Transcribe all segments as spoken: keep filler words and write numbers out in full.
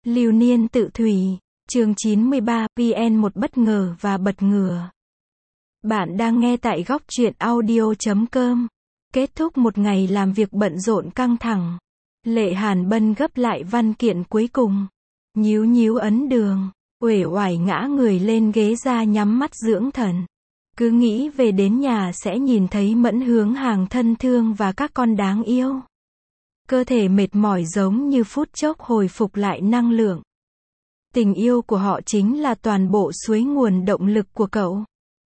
Lưu niên tự thủy, chương chín mươi ba, vê en một bất ngờ và bật ngửa. Bạn đang nghe tại góc truyện audio chấm com. Kết thúc một ngày làm việc bận rộn căng thẳng, Lệ Hàn Bân gấp lại văn kiện cuối cùng, nhíu nhíu ấn đường, uể oải ngã người lên ghế ra nhắm mắt dưỡng thần. Cứ nghĩ về đến nhà sẽ nhìn thấy Mẫn Hướng Hàng thân thương và các con đáng yêu. Cơ thể mệt mỏi giống như phút chốc hồi phục lại năng lượng. Tình yêu của họ chính là toàn bộ suối nguồn động lực của cậu.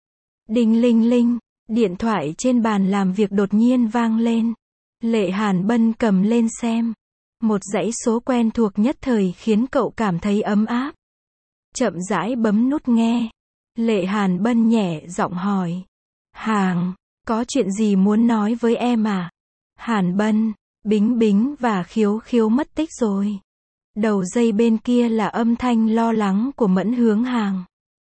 Đinh linh linh, điện thoại trên bàn làm việc đột nhiên vang lên. Lệ Hàn Bân cầm lên xem. Một dãy số quen thuộc nhất thời khiến cậu cảm thấy ấm áp. Chậm rãi bấm nút nghe. Lệ Hàn Bân nhẹ giọng hỏi. Hàng, có chuyện gì muốn nói với em à? Hàn Bân, Bính Bính và Khiếu Khiếu mất tích rồi. Đầu dây bên kia là âm thanh lo lắng của Mẫn Hướng Hàng.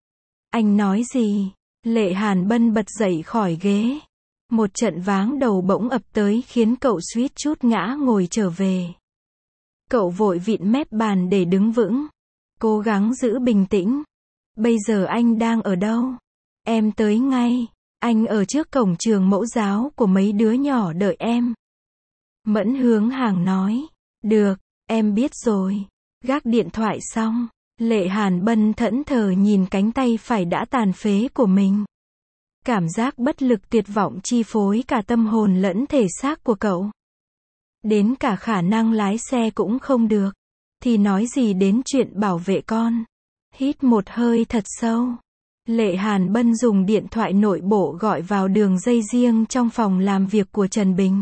Anh nói gì? Lệ Hàn Bân bật dậy khỏi ghế. Một trận váng đầu bỗng ập tới khiến cậu suýt chút ngã ngồi trở về. Cậu vội vịn mép bàn để đứng vững. Cố gắng giữ bình tĩnh. Bây giờ anh đang ở đâu? Em tới ngay. Anh ở trước cổng trường mẫu giáo của mấy đứa nhỏ đợi em. Mẫn Hướng Hàng nói. Được, em biết rồi. Gác điện thoại xong, Lệ Hàn Bân thẫn thờ nhìn cánh tay phải đã tàn phế của mình. Cảm giác bất lực tuyệt vọng chi phối cả tâm hồn lẫn thể xác của cậu. Đến cả khả năng lái xe cũng không được. Thì nói gì đến chuyện bảo vệ con. Hít một hơi thật sâu. Lệ Hàn Bân dùng điện thoại nội bộ gọi vào đường dây riêng trong phòng làm việc của Trần Bình.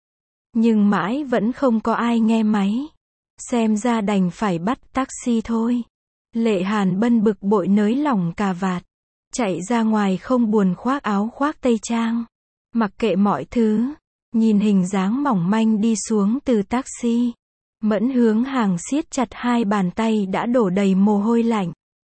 Nhưng mãi vẫn không có ai nghe máy. Xem ra đành phải bắt taxi thôi. Lệ Hàn Bân bực bội nới lỏng cà vạt. Chạy ra ngoài không buồn khoác áo khoác tây trang. Mặc kệ mọi thứ. Nhìn hình dáng mỏng manh đi xuống từ taxi. Mẫn Hướng Hàng siết chặt hai bàn tay đã đổ đầy mồ hôi lạnh.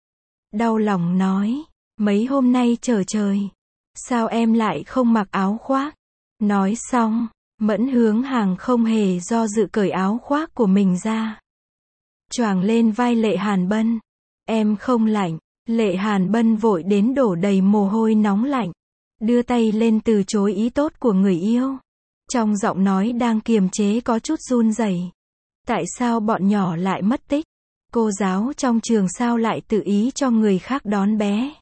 Đau lòng nói. Mấy hôm nay trở trời. Sao em lại không mặc áo khoác? Nói xong. Mẫn Hướng Hàng không hề do dự cởi áo khoác của mình ra. Choàng lên vai Lệ Hàn Bân. Em không lạnh. Lệ Hàn Bân vội đến đổ đầy mồ hôi nóng lạnh. Đưa tay lên từ chối ý tốt của người yêu. Trong giọng nói đang kiềm chế có chút run rẩy. Tại sao bọn nhỏ lại mất tích? Cô giáo trong trường sao lại tự ý cho người khác đón bé?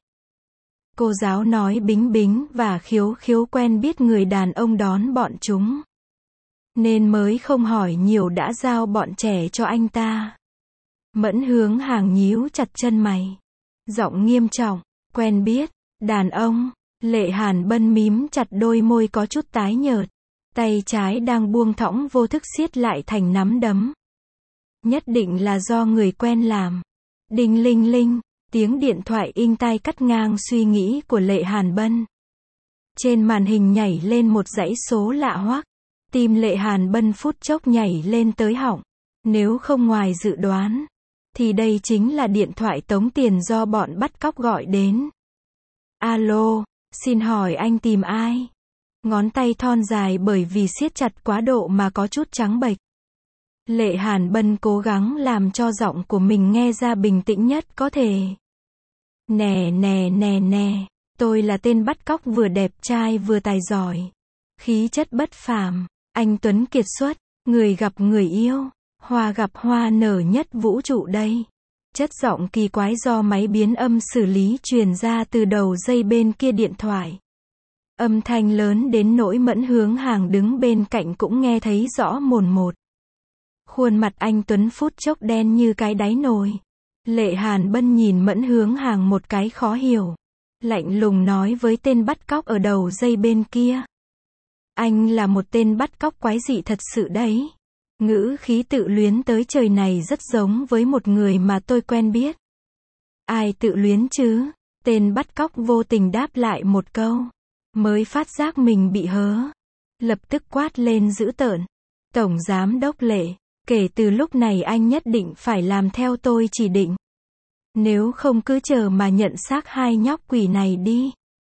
Cô giáo nói Bính Bính và Khiếu Khiếu quen biết người đàn ông đón bọn chúng. Nên mới không hỏi nhiều đã giao bọn trẻ cho anh ta. Mẫn Hướng Hàng nhíu chặt chân mày. Giọng nghiêm trọng. Quen biết. Đàn ông. Lệ Hàn Bân mím chặt đôi môi có chút tái nhợt. Tay trái đang buông thõng vô thức siết lại thành nắm đấm. Nhất định là do người quen làm. Đinh linh linh. Tiếng điện thoại inh tai cắt ngang suy nghĩ của Lệ Hàn Bân. Trên màn hình nhảy lên một dãy số lạ hoắc. Tim Lệ Hàn Bân phút chốc nhảy lên tới họng. Nếu không ngoài dự đoán, thì đây chính là điện thoại tống tiền do bọn bắt cóc gọi đến. Alo, xin hỏi anh tìm ai? Ngón tay thon dài bởi vì siết chặt quá độ mà có chút trắng bệch. Lệ Hàn Bân cố gắng làm cho giọng của mình nghe ra bình tĩnh nhất có thể. Nè nè nè nè, tôi là tên bắt cóc vừa đẹp trai vừa tài giỏi. Khí chất bất phàm, anh tuấn kiệt xuất, người gặp người yêu, hoa gặp hoa nở nhất vũ trụ đây. Chất giọng kỳ quái do máy biến âm xử lý truyền ra từ đầu dây bên kia điện thoại. Âm thanh lớn đến nỗi Mẫn Hướng Hàng đứng bên cạnh cũng nghe thấy rõ mồn một. Khuôn mặt anh tuấn phút chốc đen như cái đáy nồi. Lệ Hàn Bân nhìn Mẫn Hướng Hàng một cái khó hiểu. Lạnh lùng nói với tên bắt cóc ở đầu dây bên kia. Anh là một tên bắt cóc quái dị thật sự đấy. Ngữ khí tự luyến tới trời này rất giống với một người mà tôi quen biết. Ai tự luyến chứ? Tên bắt cóc vô tình đáp lại một câu. Mới phát giác mình bị hớ. Lập tức quát lên dữ tợn. Tổng giám đốc Lệ, kể từ lúc này anh nhất định phải làm theo tôi chỉ định. Nếu không cứ chờ mà nhận xác hai nhóc quỷ này đi.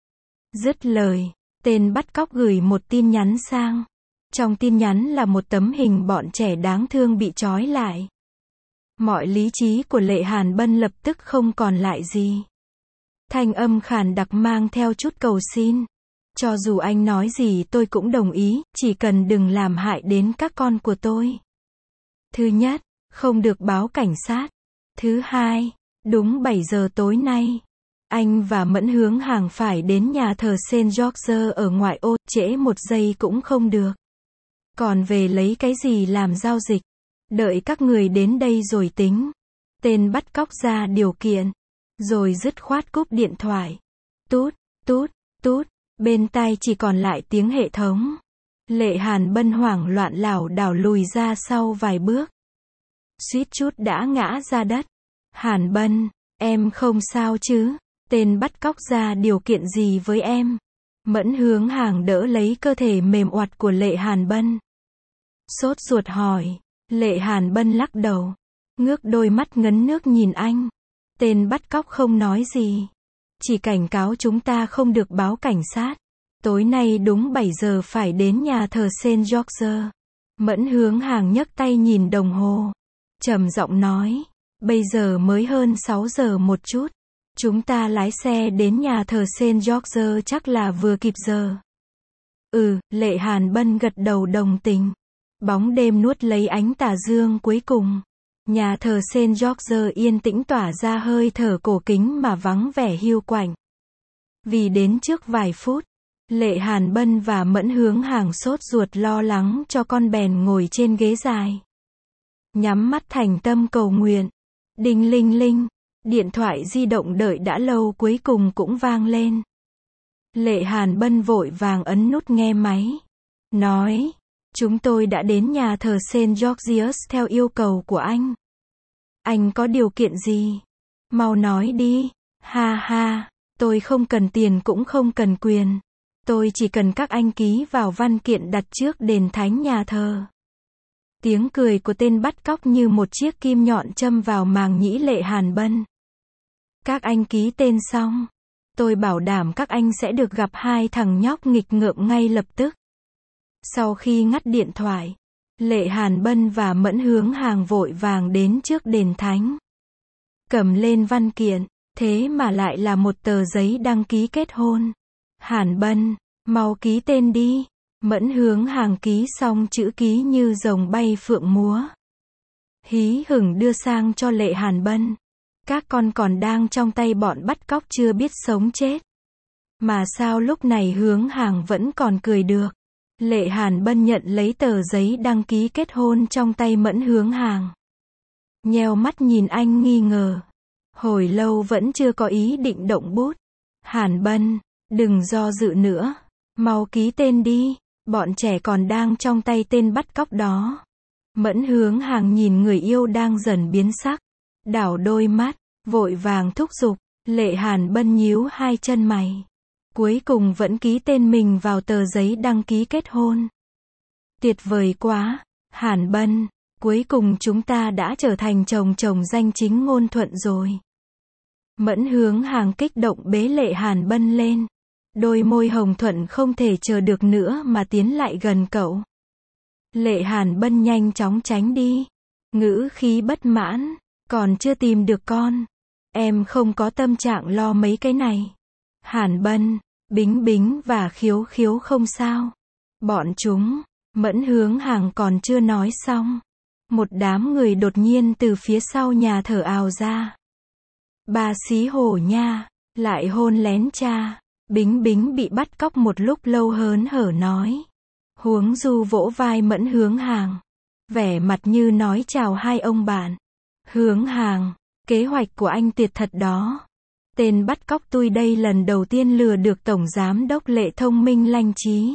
Dứt lời, tên bắt cóc gửi một tin nhắn sang. Trong tin nhắn là một tấm hình bọn trẻ đáng thương bị trói lại. Mọi lý trí của Lệ Hàn Bân lập tức không còn lại gì. Thanh âm khàn đặc mang theo chút cầu xin. Cho dù anh nói gì tôi cũng đồng ý, chỉ cần đừng làm hại đến các con của tôi. Thứ nhất, không được báo cảnh sát. Thứ hai, đúng bảy giờ tối nay, anh và Mẫn Hướng Hàng phải đến nhà thờ Saint George ở ngoại ô, trễ một giây cũng không được. Còn về lấy cái gì làm giao dịch? Đợi các người đến đây rồi tính. Tên bắt cóc ra điều kiện. Rồi dứt khoát cúp điện thoại. Tút, tút, tút. Bên tai chỉ còn lại tiếng hệ thống. Lệ Hàn Bân hoảng loạn lảo đảo lùi ra sau vài bước. Suýt chút đã ngã ra đất. Hàn Bân, em không sao chứ? Tên bắt cóc ra điều kiện gì với em? Mẫn Hướng Hàng đỡ lấy cơ thể mềm oặt của Lệ Hàn Bân. Sốt ruột hỏi. Lệ Hàn Bân lắc đầu. Ngước đôi mắt ngấn nước nhìn anh. Tên bắt cóc không nói gì. Chỉ cảnh cáo chúng ta không được báo cảnh sát. Tối nay đúng bảy giờ phải đến nhà thờ Saint George. Mẫn Hướng Hàng nhấc tay nhìn đồng hồ. Trầm giọng nói. Bây giờ mới hơn sáu giờ một chút. Chúng ta lái xe đến nhà thờ Saint George chắc là vừa kịp giờ. Ừ, Lệ Hàn Bân gật đầu đồng tình. Bóng đêm nuốt lấy ánh tà dương cuối cùng. Nhà thờ Saint George yên tĩnh tỏa ra hơi thở cổ kính mà vắng vẻ hiu quạnh. Vì đến trước vài phút, Lệ Hàn Bân và Mẫn Hướng Hàng sốt ruột lo lắng cho con bèn ngồi trên ghế dài. Nhắm mắt thành tâm cầu nguyện. Đinh linh linh, điện thoại di động đợi đã lâu cuối cùng cũng vang lên. Lệ Hàn Bân vội vàng ấn nút nghe máy. Nói, chúng tôi đã đến nhà thờ Saint George's theo yêu cầu của anh. Anh có điều kiện gì? Mau nói đi. Ha ha, tôi không cần tiền cũng không cần quyền. Tôi chỉ cần các anh ký vào văn kiện đặt trước đền thánh nhà thờ. Tiếng cười của tên bắt cóc như một chiếc kim nhọn châm vào màng nhĩ Lệ Hàn Bân. Các anh ký tên xong, tôi bảo đảm các anh sẽ được gặp hai thằng nhóc nghịch ngợm ngay lập tức. Sau khi ngắt điện thoại, Lệ Hàn Bân và Mẫn Hướng Hàng vội vàng đến trước đền thánh. Cầm lên văn kiện, thế mà lại là một tờ giấy đăng ký kết hôn. Hàn Bân, mau ký tên đi. Mẫn Hướng Hàng ký xong chữ ký như rồng bay phượng múa. Hí hửng đưa sang cho Lệ Hàn Bân. Các con còn đang trong tay bọn bắt cóc chưa biết sống chết. Mà sao lúc này Hướng Hàng vẫn còn cười được. Lệ Hàn Bân nhận lấy tờ giấy đăng ký kết hôn trong tay Mẫn Hướng Hàng. Nheo mắt nhìn anh nghi ngờ. Hồi lâu vẫn chưa có ý định động bút. Hàn Bân, đừng do dự nữa. Mau ký tên đi. Bọn trẻ còn đang trong tay tên bắt cóc đó. Mẫn Hướng Hàng nhìn người yêu đang dần biến sắc. Đảo đôi mắt, vội vàng thúc giục. Lệ Hàn Bân nhíu hai chân mày. Cuối cùng vẫn ký tên mình vào tờ giấy đăng ký kết hôn. Tuyệt vời quá, Hàn Bân, cuối cùng chúng ta đã trở thành chồng chồng danh chính ngôn thuận rồi. Mẫn Hướng Hàng kích động bế Lệ Hàn Bân lên. Đôi môi hồng thuận không thể chờ được nữa mà tiến lại gần cậu. Lệ Hàn Bân nhanh chóng tránh đi. Ngữ khí bất mãn, còn chưa tìm được con. Em không có tâm trạng lo mấy cái này. Hàn Bân, Bính Bính và Khiếu Khiếu không sao. Bọn chúng, Mẫn Hướng Hàng còn chưa nói xong. Một đám người đột nhiên từ phía sau nhà thờ ào ra. Bà xí hổ nha, lại hôn lén cha. Bính Bính bị bắt cóc một lúc lâu hớn hở nói. Huống Du vỗ vai Mẫn Hướng Hàng. Vẻ mặt như nói chào hai ông bạn. Hướng Hàng, kế hoạch của anh tuyệt thật đó. Tên bắt cóc tôi đây lần đầu tiên lừa được Tổng Giám đốc Lệ thông minh lanh trí.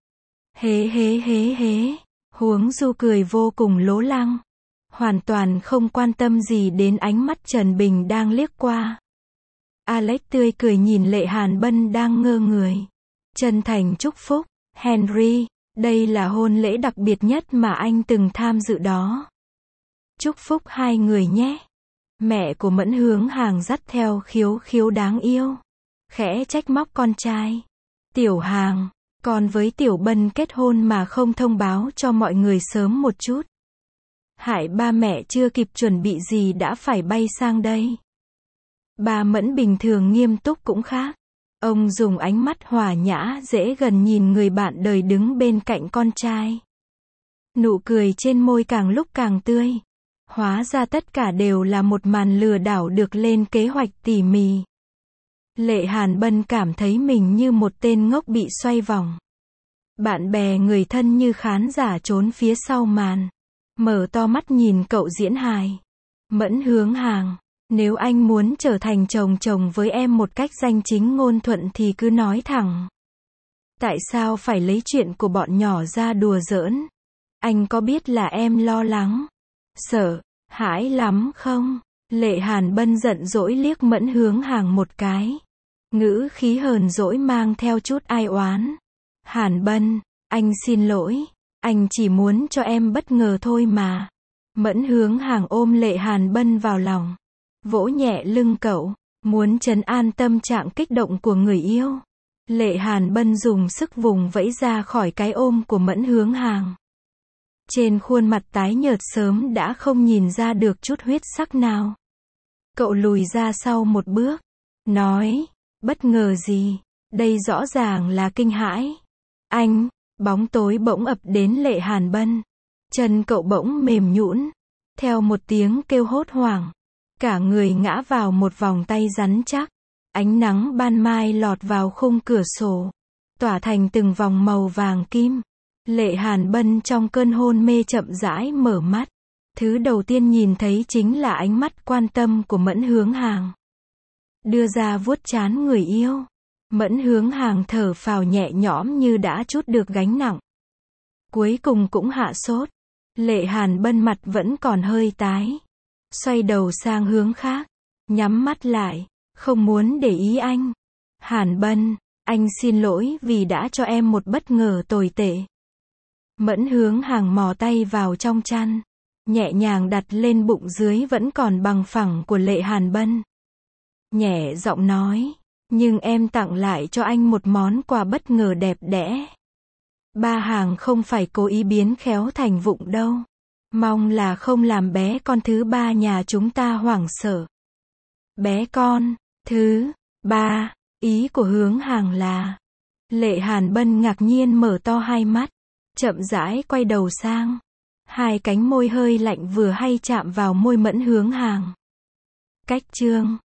Hế hế hế hế. Huống Du cười vô cùng lố lăng. Hoàn toàn không quan tâm gì đến ánh mắt Trần Bình đang liếc qua. Alex tươi cười nhìn Lệ Hàn Bân đang ngơ người. Chân thành chúc phúc. Henry, đây là hôn lễ đặc biệt nhất mà anh từng tham dự đó. Chúc phúc hai người nhé. Mẹ của Mẫn Hướng Hàng dắt theo Khiếu Khiếu đáng yêu. Khẽ trách móc con trai. Tiểu Hàng, con với Tiểu Bân kết hôn mà không thông báo cho mọi người sớm một chút. Hại ba mẹ chưa kịp chuẩn bị gì đã phải bay sang đây. Ba Mẫn bình thường nghiêm túc cũng khác. Ông dùng ánh mắt hòa nhã dễ gần nhìn người bạn đời đứng bên cạnh con trai. Nụ cười trên môi càng lúc càng tươi. Hóa ra tất cả đều là một màn lừa đảo được lên kế hoạch tỉ mỉ. Lệ Hàn Bân cảm thấy mình như một tên ngốc bị xoay vòng. Bạn bè người thân như khán giả trốn phía sau màn. Mở to mắt nhìn cậu diễn hài. Mẫn Hướng Hàng, nếu anh muốn trở thành chồng chồng với em một cách danh chính ngôn thuận thì cứ nói thẳng. Tại sao phải lấy chuyện của bọn nhỏ ra đùa giỡn? Anh có biết là em lo lắng, sợ, hãi lắm không? Lệ Hàn Bân giận dỗi liếc Mẫn Hướng Hàng một cái. Ngữ khí hờn dỗi mang theo chút ai oán. Hàn Bân, anh xin lỗi. Anh chỉ muốn cho em bất ngờ thôi mà. Mẫn Hướng Hàng ôm Lệ Hàn Bân vào lòng. Vỗ nhẹ lưng cậu. Muốn trấn an tâm trạng kích động của người yêu. Lệ Hàn Bân dùng sức vùng vẫy ra khỏi cái ôm của Mẫn Hướng Hàng. Trên khuôn mặt tái nhợt sớm đã không nhìn ra được chút huyết sắc nào. Cậu lùi ra sau một bước. Nói, bất ngờ gì? Đây rõ ràng là kinh hãi. Anh, bóng tối bỗng ập đến Lệ Hàn Bân. Chân cậu bỗng mềm nhũn. Theo một tiếng kêu hốt hoảng. Cả người ngã vào một vòng tay rắn chắc. Ánh nắng ban mai lọt vào khung cửa sổ. Tỏa thành từng vòng màu vàng kim. Lệ Hàn Bân trong cơn hôn mê chậm rãi mở mắt. Thứ đầu tiên nhìn thấy chính là ánh mắt quan tâm của Mẫn Hướng Hàng. Đưa ra vuốt trán người yêu. Mẫn Hướng Hàng thở phào nhẹ nhõm như đã trút được gánh nặng. Cuối cùng cũng hạ sốt. Lệ Hàn Bân mặt vẫn còn hơi tái. Xoay đầu sang hướng khác. Nhắm mắt lại. Không muốn để ý anh. Hàn Bân, anh xin lỗi vì đã cho em một bất ngờ tồi tệ. Mẫn Hướng Hàng mò tay vào trong chăn. Nhẹ nhàng đặt lên bụng dưới vẫn còn bằng phẳng của Lệ Hàn Bân. Nhẹ giọng nói. Nhưng em tặng lại cho anh một món quà bất ngờ đẹp đẽ. Ba Hàng không phải cố ý biến khéo thành vụng đâu. Mong là không làm bé con thứ ba nhà chúng ta hoảng sợ. Bé con, thứ ba, ý của Hướng Hàng là. Lệ Hàn Bân ngạc nhiên mở to hai mắt. Chậm rãi quay đầu sang. Hai cánh môi hơi lạnh vừa hay chạm vào môi Mẫn Hướng Hàng. Cách chương